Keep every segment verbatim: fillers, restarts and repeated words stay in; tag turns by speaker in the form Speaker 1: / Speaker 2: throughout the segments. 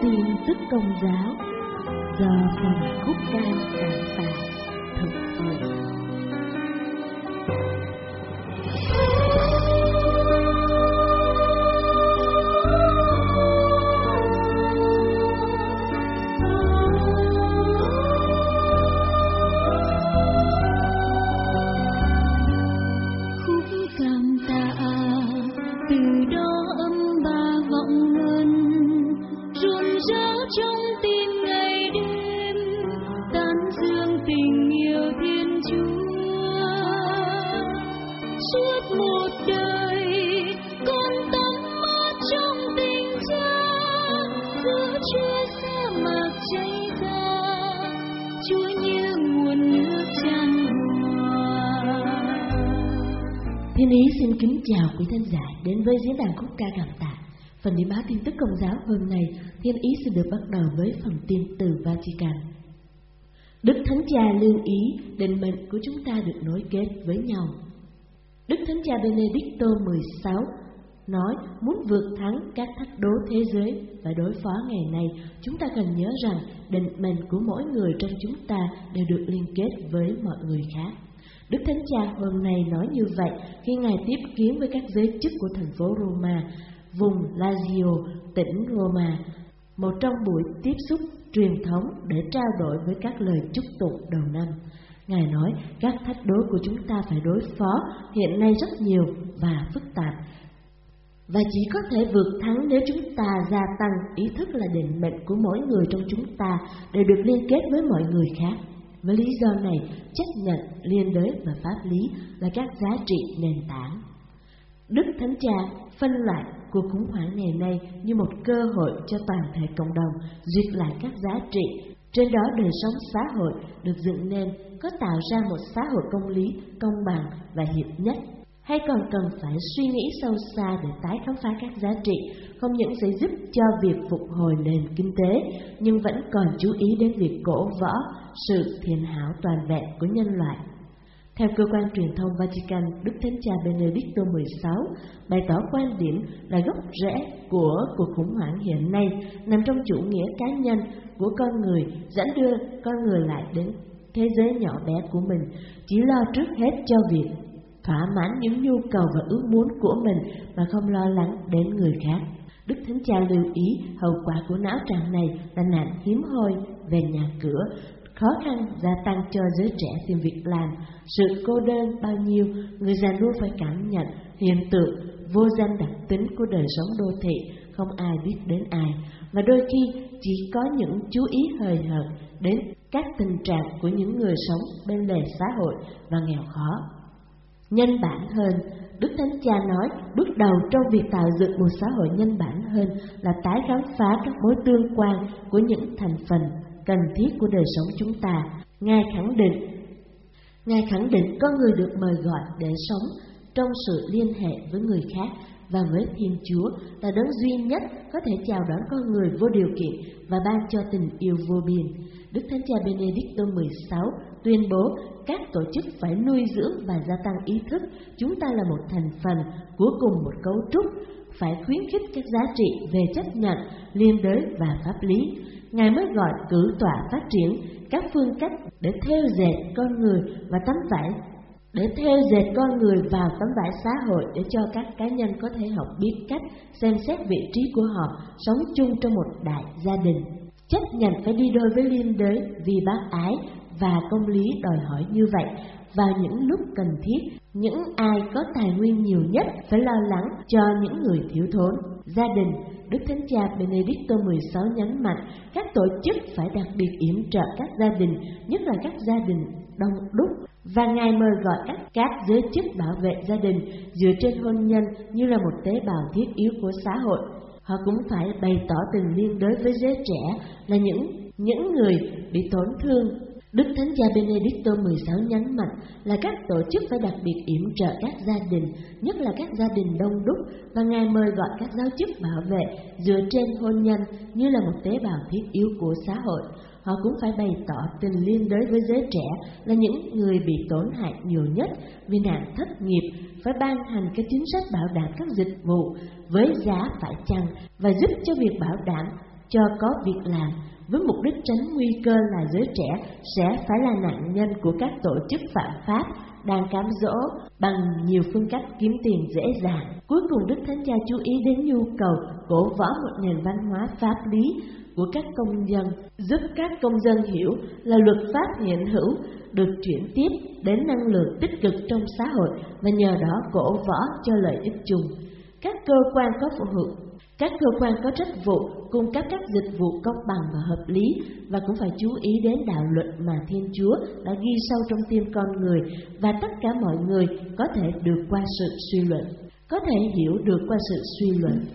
Speaker 1: tin tức công giáo do phần khúc ca cảm tạ thực hiện.
Speaker 2: Thiên Ý xin kính chào quý thính giả đến với diễn đàn khúc ca cảm tạ. Phần điểm báo tin tức công giáo hôm nay, Thiên Ý xin được bắt đầu với phần tin từ Vatican. Đức Thánh Cha lưu ý định mệnh của chúng ta được nối kết với nhau. Đức Thánh Cha Benedicto mười sáu nói muốn vượt thắng các thách đố thế giới và đối phó ngày nay, chúng ta cần nhớ rằng định mệnh của mỗi người trong chúng ta đều được liên kết với mọi người khác. Đức Thánh Cha hôm nay nói như vậy khi Ngài tiếp kiến với các giới chức của thành phố Roma, vùng Lazio, tỉnh Roma, một trong buổi tiếp xúc truyền thống để trao đổi với các lời chúc tụng đầu năm. Ngài nói các thách đố của chúng ta phải đối phó hiện nay rất nhiều và phức tạp, và chỉ có thể vượt thắng nếu chúng ta gia tăng ý thức là định mệnh của mỗi người trong chúng ta đều được liên kết với mọi người khác. Với lý do này, chấp nhận liên đới và pháp lý là các giá trị nền tảng. Đức Thánh Cha phân loại cuộc khủng hoảng ngày nay như một cơ hội cho toàn thể cộng đồng duyệt lại các giá trị. Trên đó đời sống xã hội được dựng nên có tạo ra một xã hội công lý, công bằng và hiệp nhất, hay còn cần phải suy nghĩ sâu xa để tái khám phá các giá trị, không những sẽ giúp cho việc phục hồi nền kinh tế, nhưng vẫn còn chú ý đến việc cổ võ sự thiện hảo toàn vẹn của nhân loại. Theo cơ quan truyền thông Vatican, Đức Thánh Cha Benedicto mười sáu bày tỏ quan điểm là gốc rễ của cuộc khủng hoảng hiện nay nằm trong chủ nghĩa cá nhân của con người, dẫn đưa con người lại đến thế giới nhỏ bé của mình, chỉ lo trước hết cho việc thỏa mãn những nhu cầu và ước muốn của mình mà không lo lắng đến người khác. Đức Thánh Cha lưu ý hậu quả của não trạng này là nạn hiếm hoi về nhà cửa, khó khăn gia tăng cho giới trẻ tìm việc làm, sự cô đơn bao nhiêu, người già luôn phải cảm nhận hiện tượng vô danh đặc tính của đời sống đô thị, không ai biết đến ai, và đôi khi chỉ có những chú ý hời hợt đến các tình trạng của những người sống bên lề xã hội và nghèo khó. Nhân bản hơn, Đức Thánh Cha nói bước đầu trong việc tạo dựng một xã hội nhân bản hơn là tái khám phá các mối tương quan của những thành phần cần thiết của đời sống chúng ta. Ngài khẳng định, Ngài khẳng định con người được mời gọi để sống trong sự liên hệ với người khác và với Thiên Chúa là đấng duy nhất có thể chào đón con người vô điều kiện và ban cho tình yêu vô biên. Đức Thánh Cha Benedicto mười sáu tuyên bố các tổ chức phải nuôi dưỡng và gia tăng ý thức chúng ta là một thành phần của cùng một cấu trúc, phải khuyến khích các giá trị về chấp nhận, liên đới và pháp lý. Ngài mới gọi cử tọa phát triển các phương cách để thêu dệt con người và tấm vải để thêu dệt con người vào tấm vải xã hội, để cho các cá nhân có thể học biết cách xem xét vị trí của họ, sống chung trong một đại gia đình, chấp nhận phải đi đôi với liên đới vì bác ái và công lý đòi hỏi như vậy. Vào những lúc cần thiết, những ai có tài nguyên nhiều nhất phải lo lắng cho những người thiếu thốn. Gia đình, Đức Thánh Cha Benedicto mười sáu nhấn mạnh các tổ chức phải đặc biệt yểm trợ các gia đình, nhất là các gia đình đông đúc, và Ngài mời gọi các, các giới chức bảo vệ gia đình dựa trên hôn nhân như là một tế bào thiết yếu của xã hội. Họ cũng phải bày tỏ tình liên đới với giới trẻ là những, những người bị tổn thương. Đức Thánh Cha Benedicto mười sáu nhấn mạnh là các tổ chức phải đặc biệt yểm trợ các gia đình, nhất là các gia đình đông đúc, và Ngài mời gọi các giáo chức bảo vệ dựa trên hôn nhân như là một tế bào thiết yếu của xã hội. Họ cũng phải bày tỏ tình liên đới với giới trẻ là những người bị tổn hại nhiều nhất vì nạn thất nghiệp, phải ban hành các chính sách bảo đảm các dịch vụ với giá phải chăng và giúp cho việc bảo đảm cho có việc làm, với mục đích tránh nguy cơ là giới trẻ sẽ phải là nạn nhân của các tổ chức phạm pháp đang cám dỗ bằng nhiều phương cách kiếm tiền dễ dàng. Cuối cùng, Đức Thánh Cha chú ý đến nhu cầu cổ võ một nền văn hóa pháp lý của các công dân, giúp các công dân hiểu là luật pháp hiện hữu được chuyển tiếp đến năng lượng tích cực trong xã hội và nhờ đó cổ võ cho lợi ích chung. Các cơ quan có phụ hữu Các cơ quan có trách vụ cung cấp các dịch vụ công bằng và hợp lý, và cũng phải chú ý đến đạo luật mà Thiên Chúa đã ghi sâu trong tim con người, và tất cả mọi người có thể được qua sự suy luận, có thể hiểu được qua sự suy luận.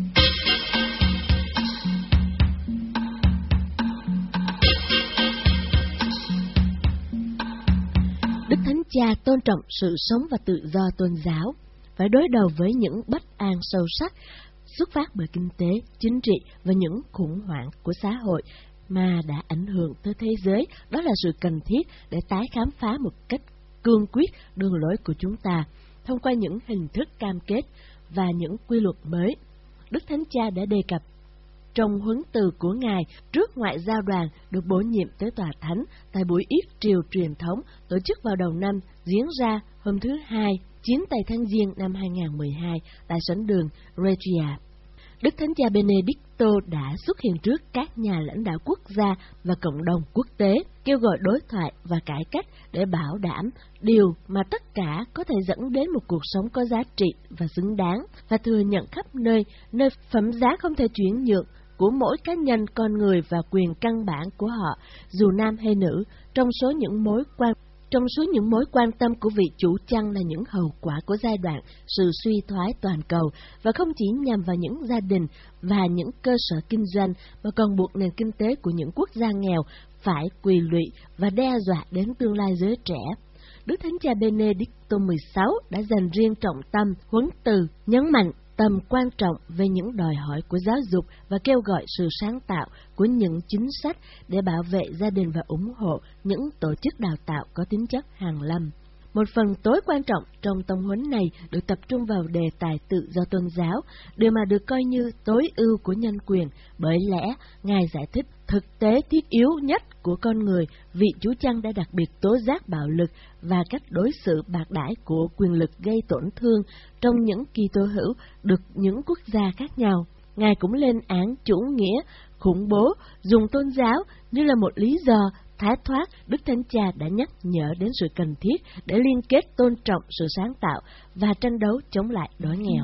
Speaker 2: Đức Thánh Cha tôn trọng sự sống và tự do tôn giáo, phải đối đầu với những bất an sâu sắc xuất phát bởi kinh tế, chính trị và những khủng hoảng của xã hội mà đã ảnh hưởng tới thế giới. Đó là sự cần thiết để tái khám phá một cách cương quyết đường lối của chúng ta, thông qua những hình thức cam kết và những quy luật mới. Đức Thánh Cha đã đề cập trong huấn từ của Ngài trước ngoại giao đoàn được bổ nhiệm tới Tòa Thánh tại buổi yết triều truyền thống tổ chức vào đầu năm, diễn ra hôm thứ Hai, chín tây tháng Giêng năm hai nghìn không trăm mười hai tại sảnh đường Regia. Đức Thánh Cha Benedicto đã xuất hiện trước các nhà lãnh đạo quốc gia và cộng đồng quốc tế, kêu gọi đối thoại và cải cách để bảo đảm điều mà tất cả có thể dẫn đến một cuộc sống có giá trị và xứng đáng, và thừa nhận khắp nơi nơi phẩm giá không thể chuyển nhượng của mỗi cá nhân con người và quyền căn bản của họ, dù nam hay nữ, trong số những mối quan Trong số những mối quan tâm của vị chủ chăn là những hậu quả của giai đoạn sự suy thoái toàn cầu, và không chỉ nhằm vào những gia đình và những cơ sở kinh doanh, mà còn buộc nền kinh tế của những quốc gia nghèo phải quỳ lụy và đe dọa đến tương lai giới trẻ. Đức Thánh Cha Benedicto mười sáu đã dành riêng trọng tâm huấn từ, nhấn mạnh tầm quan trọng về những đòi hỏi của giáo dục và kêu gọi sự sáng tạo của những chính sách để bảo vệ gia đình và ủng hộ những tổ chức đào tạo có tính chất hàn lâm. Một phần tối quan trọng trong tông huấn này được tập trung vào đề tài tự do tôn giáo, điều mà được coi như tối ưu của nhân quyền, bởi lẽ Ngài giải thích thực tế thiết yếu nhất của con người, vị Chúa Chăn đã đặc biệt tố giác bạo lực và cách đối xử bạc đãi của quyền lực gây tổn thương trong những Kitô hữu được những quốc gia khác nhau. Ngài cũng lên án chủ nghĩa khủng bố dùng tôn giáo như là một lý do thái thoát. Đức Thánh Cha đã nhắc nhở đến sự cần thiết để liên kết tôn trọng sự sáng tạo và tranh đấu chống lại đói nghèo.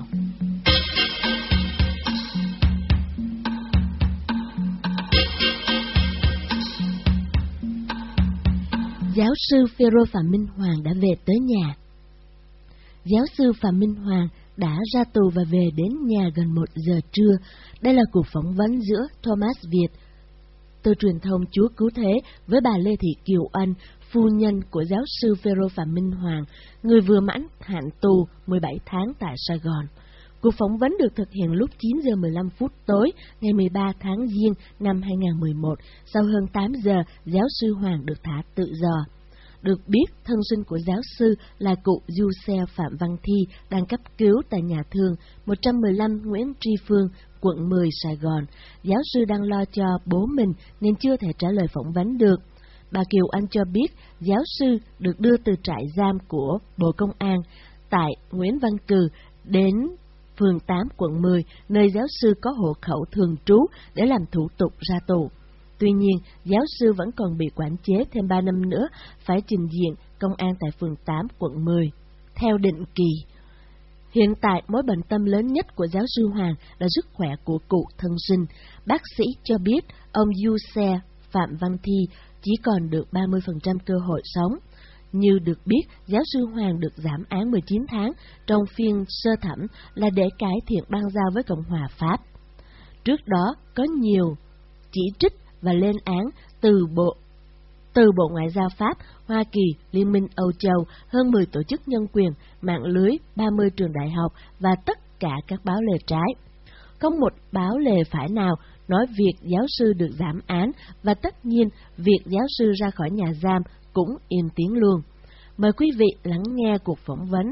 Speaker 2: Giáo sư Phêrô Phạm Minh Hoàng đã về tới nhà. Giáo sư Phạm Minh Hoàng đã ra tù và về đến nhà gần một giờ trưa. Đây là cuộc phỏng vấn giữa Thomas Việt, từ truyền thông Chúa Cứu Thế, với bà Lê Thị Kiều Ân, phu nhân của giáo sư Phêrô Phạm Minh Hoàng, người vừa mãn hạn tù mười bảy tháng tại Sài Gòn. Cuộc phỏng vấn được thực hiện lúc chín giờ mười lăm phút tối ngày mười ba tháng Giêng năm hai nghìn không trăm mười một. Sau hơn tám giờ, giáo sư Hoàng được thả tự do. Được biết, thân sinh của giáo sư là cụ Du Xe Phạm Văn Thi đang cấp cứu tại nhà thương một trăm mười lăm Nguyễn Tri Phương, quận mười, Sài Gòn. Giáo sư đang lo cho bố mình nên chưa thể trả lời phỏng vấn được. Bà Kiều Anh cho biết giáo sư được đưa từ trại giam của Bộ Công an tại Nguyễn Văn Cừ đến phường tám, quận mười, nơi giáo sư có hộ khẩu thường trú để làm thủ tục ra tù. Tuy nhiên, giáo sư vẫn còn bị quản chế thêm ba năm nữa, phải trình diện công an tại phường tám, quận mười, theo định kỳ. Hiện tại, mối bận tâm lớn nhất của giáo sư Hoàng là sức khỏe của cụ thân sinh. Bác sĩ cho biết ông Du Xe Phạm Văn Thi chỉ còn được ba mươi phần trăm cơ hội sống. Như được biết, giáo sư Hoàng được giảm án mười chín tháng trong phiên sơ thẩm là để cải thiện bang giao với Cộng hòa Pháp. Trước đó, có nhiều chỉ trích và lên án từ Bộ từ Bộ Ngoại giao Pháp, Hoa Kỳ, Liên minh Âu Châu, hơn mười tổ chức nhân quyền, mạng lưới, ba mươi trường đại học và tất cả các báo lề trái. Không một báo lề phải nào nói việc giáo sư được giảm án, và tất nhiên việc giáo sư ra khỏi nhà giam cũng im tiếng luôn. Mời quý vị lắng nghe cuộc phỏng vấn.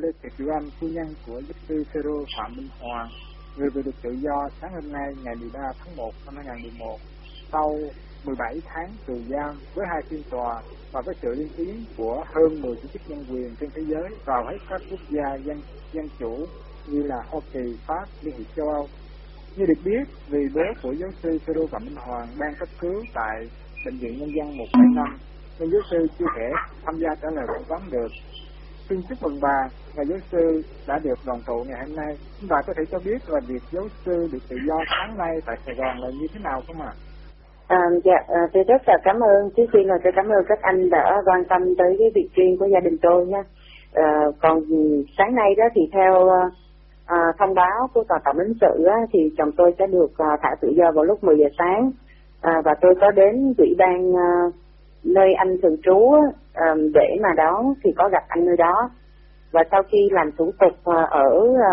Speaker 3: Lê Thị Kiều Anh, phu nhân của giáo sư Phêrô Phạm Minh Hoàng, người vừa được tự do sáng hôm nay ngày mười ba tháng một năm hai nghìn không trăm mười một sau mười bảy tháng tù giam với hai phiên tòa và với sự liên tuyến của hơn mười tổ chức nhân quyền trên thế giới vào hết các quốc gia dân dân chủ như là Hoa Kỳ, Pháp, Liên hiệp châu Âu. Như được biết, vì bố của giáo sư Phêrô Phạm Minh Hoàng đang cấp cứu tại bệnh viện Nhân dân một bảy năm, nên giáo sư chưa thể tham gia trả lời phỏng vấn được. Xin chúc mừng bà và giáo sư đã được đoàn tụ ngày hôm nay. Bà có thể cho biết là việc giáo sư được tự do sáng nay tại Sài Gòn là như thế nào không ạ?
Speaker 4: À, dạ, à, tôi rất là cảm ơn. Trước tiên là tôi cảm ơn các anh đã quan tâm tới cái việc riêng của gia đình tôi nha. À, còn sáng nay đó thì theo à, thông báo của tòa tổng lãnh sự á, thì chồng tôi sẽ được à, thả tự do vào lúc mười giờ sáng. À, và tôi có đến ủy ban à, nơi anh thường trú á, để mà đón thì có gặp anh nơi đó. Và sau khi làm thủ tục à, ở à,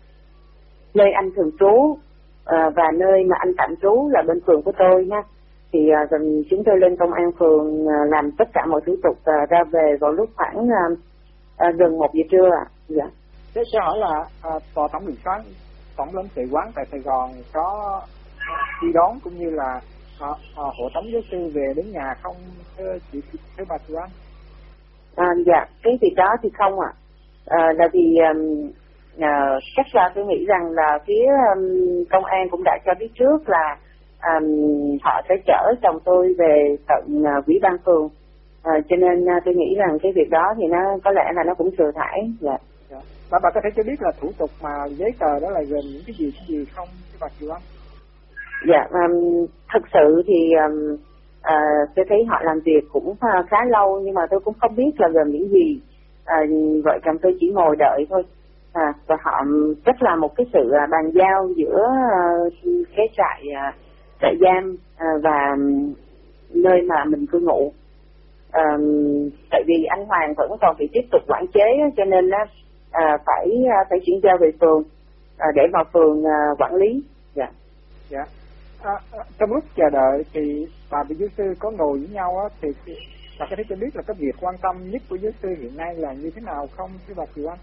Speaker 4: nơi anh thường trú à, và nơi mà anh tạm trú là bên phường của tôi nha, thì uh, chúng tôi lên công an phường uh, làm tất cả mọi thủ tục uh, ra về vào lúc khoảng uh, uh, gần một giờ trưa ạ. Dạ.
Speaker 3: Thế cho hỏi là uh, tòa tổng lãnh phán tổng lãnh sự quán tại Sài Gòn có đi đón cũng như là uh, uh, hộ tống giáo sư về đến nhà không, thưa chị thưa bà Kiều Anh?
Speaker 4: À, dạ, cái việc đó thì không ạ. À. À, là vì um, uh, chắc là tôi nghĩ rằng là phía um, công an cũng đã cho biết trước là Um, họ sẽ chở chồng tôi về tận uh, ủy ban phường, uh, cho nên uh, tôi nghĩ rằng cái việc đó thì nó có lẽ là nó cũng thừa thãi. Dạ.
Speaker 3: Dạ. Bà, bà có thể cho biết là thủ tục mà giấy tờ đó là gồm những cái gì cái gì không, cái bà Kiều Anh?
Speaker 4: Dạ, um, thực sự thì um, uh, tôi thấy họ làm việc cũng uh, khá lâu nhưng mà tôi cũng không biết là gồm những gì. Uh, vợ chồng tôi chỉ ngồi đợi thôi. À, và họ rất là một cái sự uh, bàn giao giữa uh, cái trại uh, trại giam à, và nơi mà mình cư ngụ. À, tại vì anh Hoàng vẫn còn bị tiếp tục quản chế cho nên à, phải phải chuyển giao về phường à, để vào phường à, quản lý. Dạ.
Speaker 3: Dạ. À, trong lúc chờ đợi thì bà và giáo sư có ngồi với nhau á, thì bà có thể cho biết là cái việc quan tâm nhất của giáo sư hiện nay là như thế nào không, thưa bà Kiều Anh?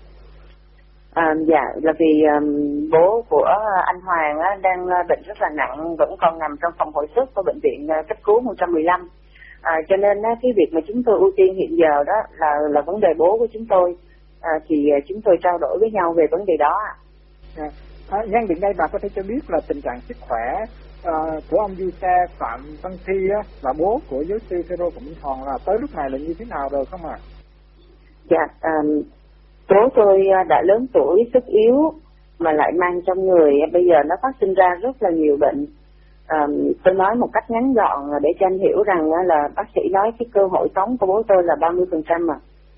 Speaker 4: À, dạ, là vì um, bố của anh Hoàng á, đang bệnh rất là nặng, vẫn còn nằm trong phòng hồi sức của bệnh viện uh, cấp cứu một một năm. À, cho nên á, cái việc mà chúng tôi ưu tiên hiện giờ đó là là vấn đề bố của chúng tôi. À, thì uh, chúng tôi trao đổi với nhau về vấn đề đó.
Speaker 3: À, à, nhân tiện đây bà có thể cho biết là tình trạng sức khỏe uh, của ông Du Xe Phạm Văn Thi á, là bố của giáo sư Phêrô Phạm Minh Hoàng là tới lúc này là như thế nào rồi không ạ? À?
Speaker 4: Dạ. Um, Bố tôi đã lớn tuổi, sức yếu mà lại mang trong người, bây giờ nó phát sinh ra rất là nhiều bệnh. À, tôi nói một cách ngắn gọn để cho anh hiểu rằng là bác sĩ nói cái cơ hội sống của bố tôi là ba mươi phần trăm mà.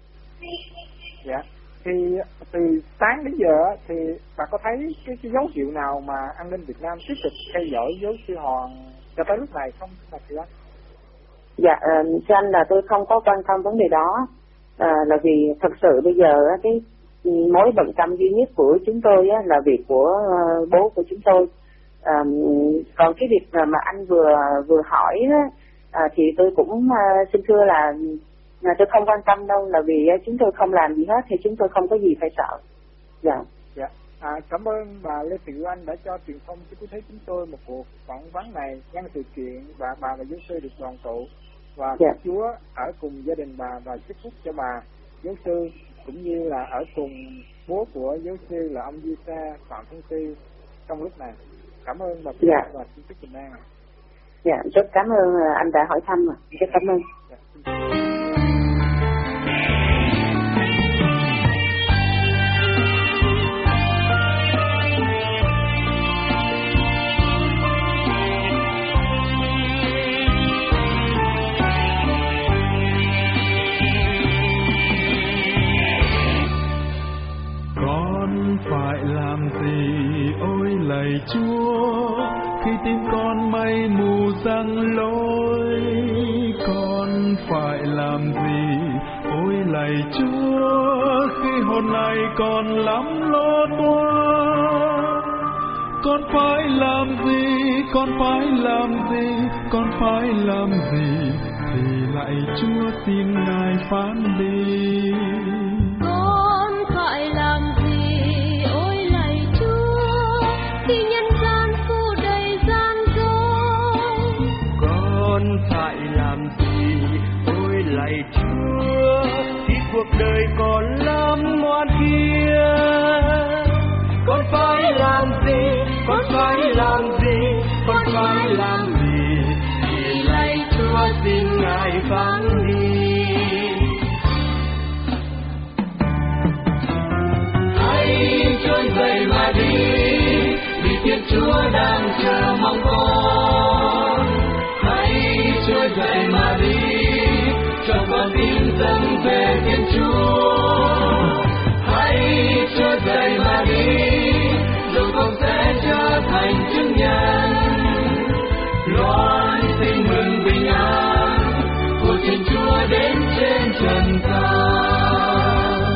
Speaker 3: Dạ. Thì từ sáng đến giờ thì bà có thấy cái, cái dấu hiệu nào mà an ninh Việt Nam tiếp tục theo dõi giáo sư Hoàng cho tới lúc này không, bà Kiều Anh?
Speaker 4: Dạ, cho anh là tôi không có quan tâm vấn đề đó. À, là vì thật sự bây giờ cái mối bận tâm duy nhất của chúng tôi á, là việc của uh, bố của chúng tôi. À, còn cái việc mà, mà anh vừa vừa hỏi á, à, thì tôi cũng uh, xin thưa là, là tôi không quan tâm đâu, là vì uh, chúng tôi không làm gì hết thì chúng tôi không có gì phải sợ. Dạ.
Speaker 3: Dạ. À, cảm ơn bà Lê Thị Kiều Anh đã cho truyền thông cho quý thấy chúng tôi một cuộc phỏng vấn này nhân sự kiện và bà và giáo sư được đoàn tụ. Và
Speaker 4: dạ.
Speaker 3: Chúa ở cùng gia đình bà và chúc phúc cho bà, giáo sư, cũng như là ở cùng bố của giáo sư là ông Du Xe Phạm Văn Thi trong lúc này. Cảm ơn bà
Speaker 4: dạ.
Speaker 3: và xin chúc bình an.
Speaker 4: Dạ, rất cảm ơn anh đã hỏi thăm. Rất cảm ơn. Dạ.
Speaker 5: Lạy Chúa, khi tim con mây mù giăng lối, con phải làm gì? Ôi lạy Chúa, khi hồn này còn lắm lo toan, con phải làm gì? Con phải làm gì? Con phải làm gì? Thì lạy Chúa xin Ngài phán đi.
Speaker 2: Con phải làm
Speaker 6: lạy Chúa, thì cuộc đời còn lắm ngoan kia. Con phải làm gì, con phải làm gì, con phải làm gì, thì lạy Chúa xin Ngài phán đi. Hãy trỗi dậy mà đi, vì Thiên Chúa đang chờ mong con. Hãy trỗi dậy mà đi, cho con tin dâng về Thiên Chúa. Hãy trỗi dậy mà đi, rồi con sẽ trở thành chứng nhân, loan tin mừng bình an của Thiên Chúa đến trên trần gian.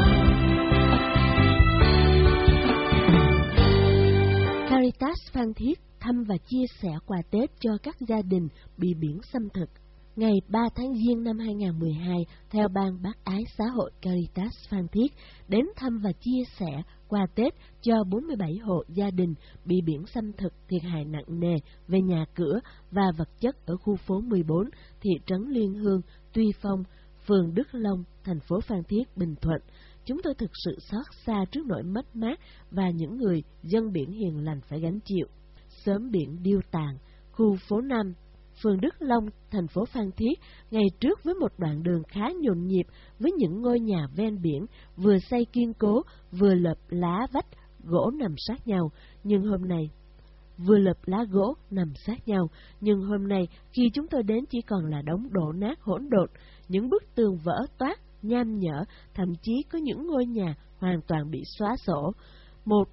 Speaker 2: Caritas Phan Thiết thăm và chia sẻ quà Tết cho các gia đình bị biển xâm thực. Ngày ba tháng Giêng năm hai nghìn không trăm mười hai, theo Ban Bác Ái Xã hội Caritas Phan Thiết đến thăm và chia sẻ quà Tết cho bốn mươi bảy hộ gia đình bị biển xâm thực thiệt hại nặng nề về nhà cửa và vật chất ở khu phố mười bốn, thị trấn Liên Hương, Tuy Phong, phường Đức Long, thành phố Phan Thiết, Bình Thuận. Chúng tôi thực sự xót xa trước nỗi mất mát và những người dân biển hiền lành phải gánh chịu. Xóm biển Điêu Tàn, khu phố năm, phường Đức Long, thành phố Phan Thiết, ngày trước với một đoạn đường khá nhộn nhịp với những ngôi nhà ven biển vừa xây kiên cố vừa lợp lá vách gỗ nằm sát nhau, nhưng hôm nay vừa lợp lá gỗ nằm sát nhau, nhưng hôm nay khi chúng tôi đến chỉ còn là đống đổ nát hỗn độn, những bức tường vỡ toác, nham nhở, thậm chí có những ngôi nhà hoàn toàn bị xóa sổ. Một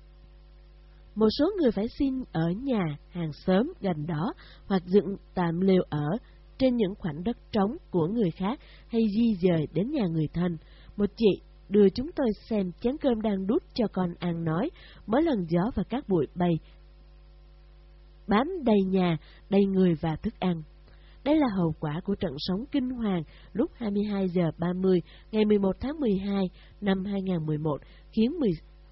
Speaker 2: Một số người phải xin ở nhà hàng xóm gần đó hoặc dựng tạm lều ở trên những khoảnh đất trống của người khác hay di dời đến nhà người thân. Một chị đưa chúng tôi xem chén cơm đang đút cho con ăn nói, mỗi lần gió và các bụi bay bám đầy nhà, đầy người và thức ăn. Đây là hậu quả của trận sóng kinh hoàng lúc hai mươi hai giờ ba mươi ngày mười một tháng mười hai năm hai nghìn không trăm mười một, khiến mười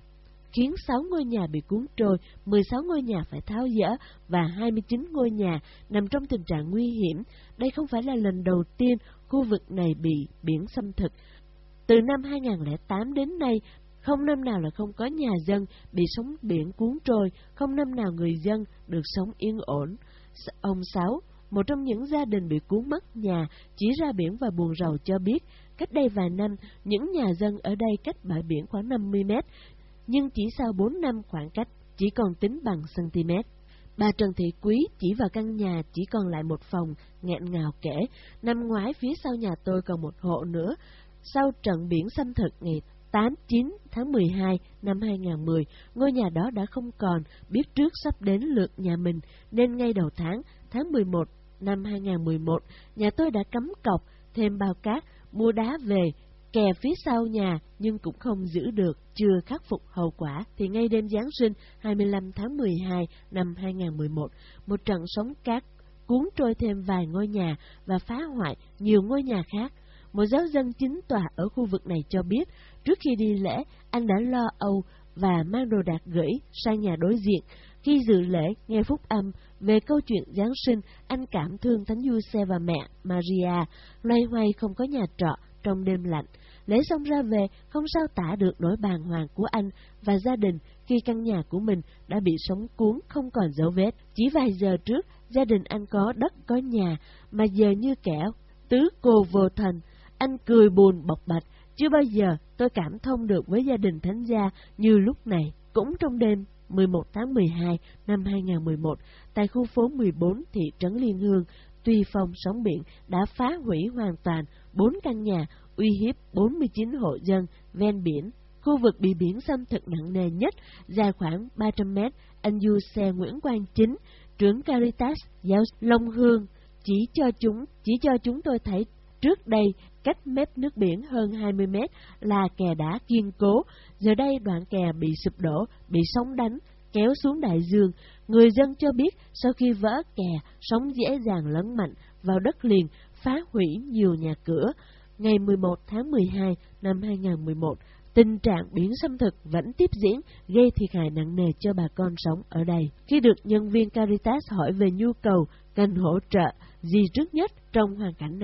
Speaker 2: khiến sáu ngôi nhà bị cuốn trôi, mười sáu ngôi nhà phải tháo dỡ và hai mươi chín ngôi nhà nằm trong tình trạng nguy hiểm. Đây không phải là lần đầu tiên khu vực này bị biển xâm thực. Từ năm hai nghìn không trăm lẻ tám đến nay, không năm nào là không có nhà dân bị sóng biển cuốn trôi, không năm nào người dân được sống yên ổn. Ông Sáu, một trong những gia đình bị cuốn mất nhà, chỉ ra biển và buồn rầu cho biết, cách đây vài năm, những nhà dân ở đây cách bãi biển khoảng năm mươi mét, nhưng chỉ sau bốn năm khoảng cách chỉ còn tính bằng cm. Bà Trần Thị Quý chỉ vào căn nhà chỉ còn lại một phòng, nghẹn ngào kể, năm ngoái phía sau nhà tôi còn một hộ nữa. Sau trận biển xâm thực ngày tám chín tháng mười hai năm hai nghìn không trăm mười, ngôi nhà đó đã không còn, biết trước sắp đến lượt nhà mình, nên ngay đầu tháng, tháng mười một năm hai nghìn không trăm mười một, nhà tôi đã cắm cọc, thêm bao cát, mua đá về, kè phía sau nhà nhưng cũng không giữ được, chưa khắc phục hậu quả thì ngay đêm Giáng sinh hai mươi lăm tháng mười hai năm hai nghìn không trăm mười một, một trận sóng cát cuốn trôi thêm vài ngôi nhà và phá hoại nhiều ngôi nhà khác. Một giáo dân chính tòa ở khu vực này cho biết, trước khi đi lễ, anh đã lo âu và mang đồ đạc gửi sang nhà đối diện. Khi dự lễ, nghe phúc âm về câu chuyện Giáng sinh, anh cảm thương Thánh Giuse và mẹ Maria, loay hoay không có nhà trọ trong đêm lạnh. Lễ xong ra về, không sao tả được nỗi bàng hoàng của anh và gia đình khi căn nhà của mình đã bị sóng cuốn không còn dấu vết. Chỉ vài giờ trước, gia đình anh có đất có nhà, mà giờ như kẻ tứ cô vô thần. Anh cười buồn bộc bạch, chưa bao giờ tôi cảm thông được với gia đình thánh gia như lúc này. Cũng trong đêm mười một tháng mười hai năm hai nghìn không trăm mười một, tại khu phố mười bốn thị trấn Liên Hương, Tuy Phong, sóng biển đã phá hủy hoàn toàn bốn căn nhà, uy hiếp bốn mươi chín hộ dân ven biển. Khu vực bị biển xâm thực nặng nề nhất, dài khoảng ba trăm mét, anh Giuse Nguyễn Quang Chính, trưởng Caritas giáo Long Hương, chỉ cho chúng chỉ cho chúng tôi thấy trước đây cách mép nước biển hơn hai mươi mét là kè đá kiên cố, giờ đây đoạn kè bị sụp đổ, bị sóng đánh, kéo xuống đại dương. Người dân cho biết sau khi vỡ kè, sóng dễ dàng lấn mạnh vào đất liền, phá hủy nhiều nhà cửa. Ngày mười một tháng mười hai năm hai nghìn không trăm mười một, tình trạng biển xâm thực vẫn tiếp diễn, gây thiệt hại nặng nề cho bà con sống ở đây. Khi được nhân viên Caritas hỏi về nhu cầu cần hỗ trợ gì trước nhất trong hoàn cảnh này,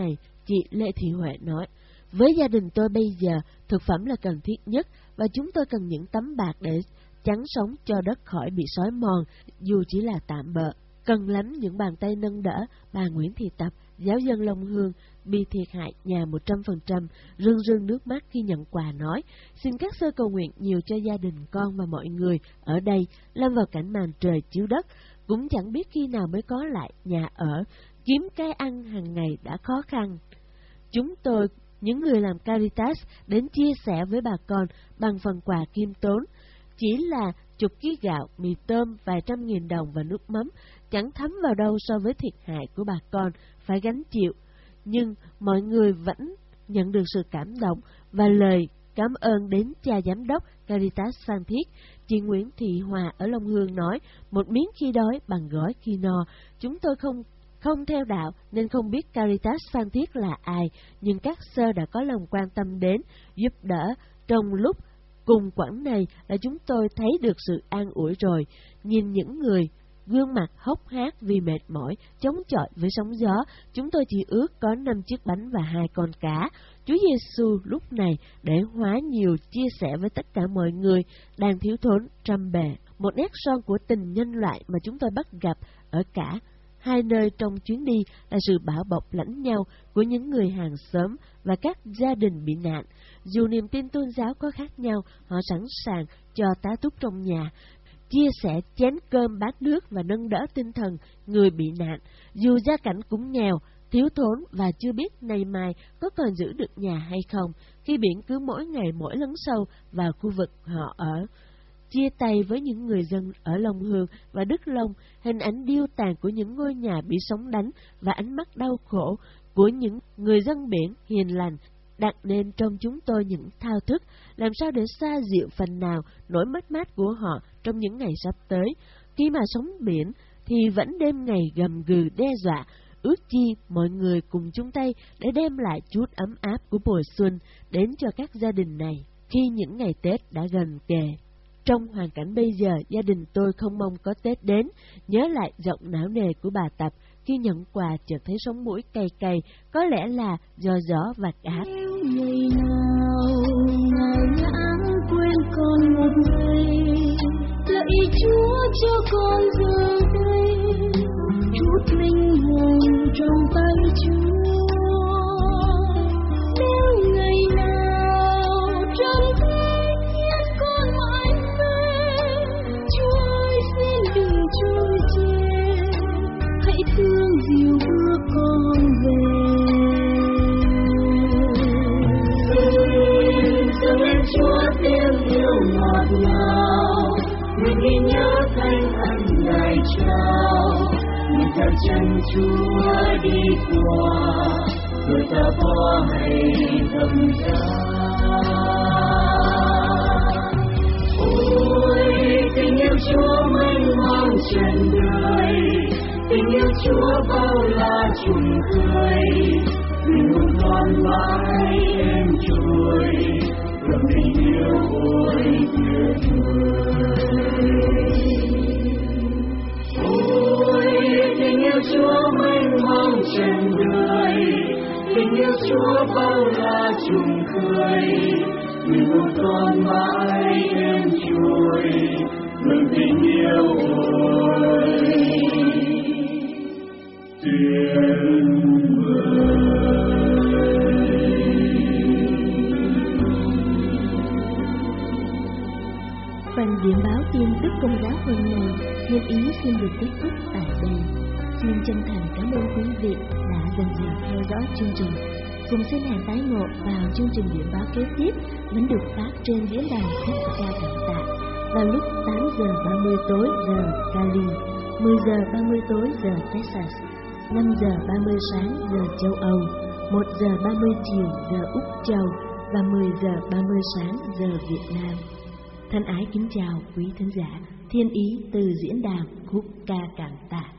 Speaker 2: Chị Lê Thị Huệ nói, với gia đình tôi bây giờ, thực phẩm là cần thiết nhất và chúng tôi cần những tấm bạc để chắn sống cho đất khỏi bị xói mòn, dù chỉ là tạm bợ. Cần lắm những bàn tay nâng đỡ. Bà Nguyễn Thị Tập, giáo dân Long Hương, bị thiệt hại nhà một trăm phần trăm, rưng rưng nước mắt khi nhận quà nói, xin các sơ cầu nguyện nhiều cho gia đình con và mọi người ở đây lâm vào cảnh màn trời chiếu đất, cũng chẳng biết khi nào mới có lại nhà ở, kiếm cái ăn hàng ngày đã khó khăn. Chúng tôi, những người làm Caritas, đến chia sẻ với bà con bằng phần quà khiêm tốn, chỉ là chục ký gạo, mì tôm, vài trăm nghìn đồng và nước mắm, chẳng thấm vào đâu so với thiệt hại của bà con phải gánh chịu. Nhưng mọi người vẫn nhận được sự cảm động và lời cảm ơn đến cha giám đốc Caritas Phan Thiết. Chị Nguyễn Thị Hòa ở Long Hương nói, một miếng khi đói bằng gói khi no. Chúng tôi không không theo đạo nên không biết Caritas Phan Thiết là ai, nhưng các sơ đã có lòng quan tâm đến, giúp đỡ. Trong lúc cùng quãng này là chúng tôi thấy được sự an ủi rồi. Nhìn những người gương mặt hốc hác vì mệt mỏi, chống chọi với sóng gió, chúng tôi chỉ ước có năm chiếc bánh và hai con cá. Chúa Giêsu lúc này để hóa nhiều chia sẻ với tất cả mọi người đang thiếu thốn trăm bề. Một nét son của tình nhân loại mà chúng tôi bắt gặp ở cả hai nơi trong chuyến đi là sự bảo bọc lẫn nhau của những người hàng xóm và các gia đình bị nạn. Dù niềm tin tôn giáo có khác nhau, họ sẵn sàng cho tá túc trong nhà, chia sẻ chén cơm bát nước và nâng đỡ tinh thần người bị nạn. Dù gia cảnh cũng nghèo, thiếu thốn và chưa biết ngày mai có còn giữ được nhà hay không, khi biển cứ mỗi ngày mỗi lấn sâu vào khu vực họ ở. Chia tay với những người dân ở Long Hương và Đức Long, hình ảnh điêu tàn của những ngôi nhà bị sóng đánh và ánh mắt đau khổ của những người dân biển hiền lành đặt nên trong chúng tôi những thao thức làm sao để xoa dịu phần nào nỗi mất mát của họ trong những ngày sắp tới. Khi mà sóng biển thì vẫn đêm ngày gầm gừ đe dọa, ước chi mọi người cùng chung tay để đem lại chút ấm áp của mùa xuân đến cho các gia đình này khi những ngày Tết đã gần kề. Trong hoàn cảnh bây giờ, gia đình tôi không mong có Tết đến. Nhớ lại giọng não nề của bà Tập khi nhận quà, chợt thấy sống mũi cay cay, có lẽ là do gió và cát.
Speaker 1: Ngày nào ngài lãng quên con một ngày, lạy Chúa cho con giờ đây chút linh hồn trong tay Chúa. Nếu ngày nào trần thế khiến con mãi mê, Chúa ơi xin đừng trôi chê, hãy thương dìu bước con về. Dâng lên Chúa tiếng yêu ngọt ngào, mình ghi nhớ thanh ân Ngài trao. Mình theo chân Chúa đi qua, người ta bỏ hay thầm giá. Ôi tình yêu Chúa mênh mang trần đời, tình yêu Chúa bao la trùng khơi, mình một con mãi êm trôi, và tình yêu ôi tuyệt vời. Ôi tình yêu Chúa mênh mang trần đời, tình yêu Chúa bao la trùng khơi, mình một con mãi êm trôi, và tình yêu ôi tuyệt vời.
Speaker 2: Phần điểm báo tin tức Công giáo hôm nay, Thiên Ý xin được kết thúc tại đây. Xin chân thành cảm ơn quý vị đã dần dần theo dõi chương trình. Cùng xin hẹn tái ngộ vào chương trình điểm báo kế tiếp vẫn được phát trên diễn đàn Khúc Ca Cảm Tạ vào lúc tám giờ ba mươi tối giờ Cali, mười giờ ba mươi tối giờ Texas, năm giờ ba mươi sáng giờ châu Âu, một giờ ba mươi chiều giờ Úc Châu và mười giờ ba mươi sáng giờ Việt Nam. Thân ái kính chào quý thính giả. Thiên Ý từ diễn đàn Khúc Ca Cảm Tạ.